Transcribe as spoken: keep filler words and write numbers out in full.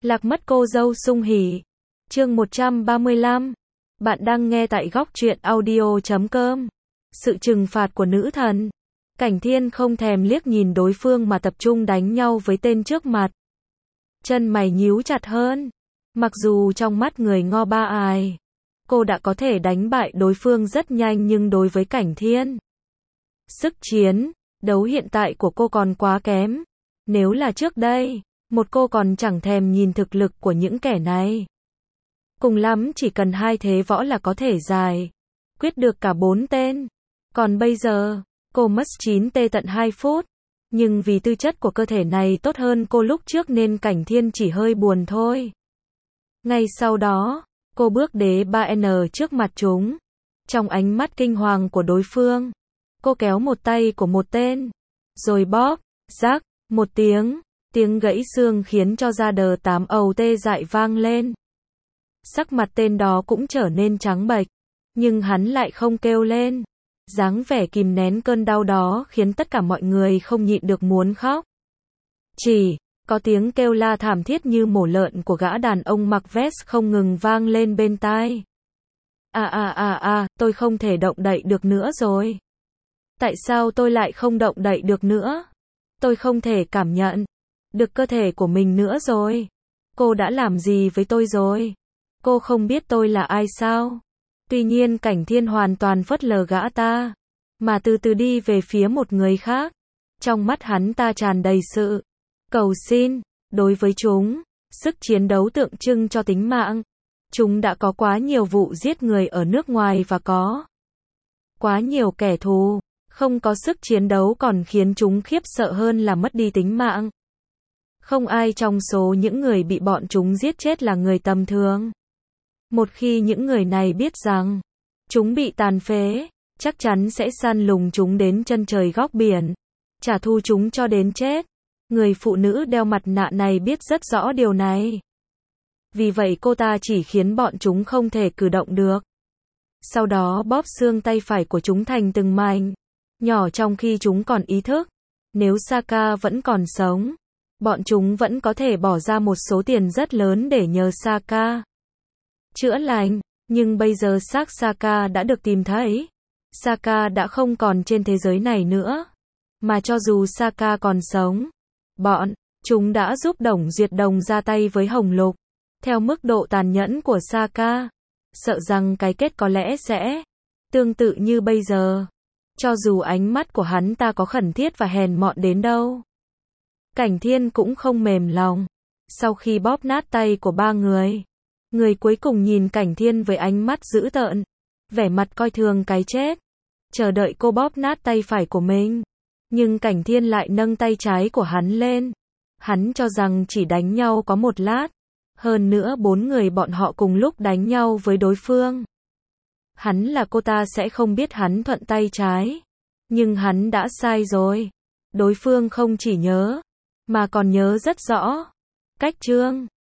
Lạc mất cô dâu sung hỉ. Chương một trăm ba mươi lăm. Bạn đang nghe tại góc truyện audio chấm com. Sự trừng phạt của nữ thần. Cảnh Thiên không thèm liếc nhìn đối phương mà tập trung đánh nhau với tên trước mặt. Chân mày nhíu chặt hơn. Mặc dù trong mắt người Ngo Ba Ai, cô đã có thể đánh bại đối phương rất nhanh, nhưng đối với Cảnh Thiên, sức chiến đấu hiện tại của cô còn quá kém. Nếu là trước đây, một cô còn chẳng thèm nhìn thực lực của những kẻ này. Cùng lắm chỉ cần hai thế võ là có thể giải quyết được cả bốn tên. Còn bây giờ, cô mất chín tê tận hai phút. Nhưng vì tư chất của cơ thể này tốt hơn cô lúc trước nên Cảnh Thiên chỉ hơi buồn thôi. Ngay sau đó, cô bước đế ba N trước mặt chúng. Trong ánh mắt kinh hoàng của đối phương, cô kéo một tay của một tên, rồi bóp, rắc, một tiếng, tiếng gãy xương khiến cho da đờ tám ầu tê dại vang lên. Sắc mặt tên đó cũng trở nên trắng bệch, nhưng hắn lại không kêu lên. Dáng vẻ kìm nén cơn đau đó khiến tất cả mọi người không nhịn được muốn khóc. Chỉ có tiếng kêu la thảm thiết như mổ lợn của gã đàn ông mặc vest không ngừng vang lên bên tai. À à à à, tôi không thể động đậy được nữa rồi. Tại sao tôi lại không động đậy được nữa? Tôi không thể cảm nhận được cơ thể của mình nữa rồi. Cô đã làm gì với tôi rồi? Cô không biết tôi là ai sao? Tuy nhiên Cảnh Thiên hoàn toàn phớt lờ gã ta, mà từ từ đi về phía một người khác. Trong mắt hắn ta tràn đầy sự cầu xin. Đối với chúng, sức chiến đấu tượng trưng cho tính mạng. Chúng đã có quá nhiều vụ giết người ở nước ngoài và có quá nhiều kẻ thù. Không có sức chiến đấu còn khiến chúng khiếp sợ hơn là mất đi tính mạng. Không ai trong số những người bị bọn chúng giết chết là người tầm thường. Một khi những người này biết rằng chúng bị tàn phế, chắc chắn sẽ săn lùng chúng đến chân trời góc biển, trả thù chúng cho đến chết. Người phụ nữ đeo mặt nạ này biết rất rõ điều này. Vì vậy cô ta chỉ khiến bọn chúng không thể cử động được. Sau đó bóp xương tay phải của chúng thành từng mảnh nhỏ trong khi chúng còn ý thức. Nếu Saka vẫn còn sống, bọn chúng vẫn có thể bỏ ra một số tiền rất lớn để nhờ Saka chữa lành. Nhưng bây giờ xác Saka đã được tìm thấy. Saka đã không còn trên thế giới này nữa. Mà cho dù Saka còn sống, bọn chúng đã giúp Đồng Duyệt Đồng ra tay với Hồng Lục. Theo mức độ tàn nhẫn của Saka, sợ rằng cái kết có lẽ sẽ tương tự như bây giờ. Cho dù ánh mắt của hắn ta có khẩn thiết và hèn mọn đến đâu, Cảnh Thiên cũng không mềm lòng. Sau khi bóp nát tay của ba người, người cuối cùng nhìn Cảnh Thiên với ánh mắt dữ tợn, vẻ mặt coi thường cái chết, chờ đợi cô bóp nát tay phải của mình. Nhưng Cảnh Thiên lại nâng tay trái của hắn lên. Hắn cho rằng chỉ đánh nhau có một lát. Hơn nữa bốn người bọn họ cùng lúc đánh nhau với đối phương. Hắn là cô ta sẽ không biết hắn thuận tay trái. Nhưng hắn đã sai rồi. Đối phương không chỉ nhớ, mà còn nhớ rất rõ. Cách chương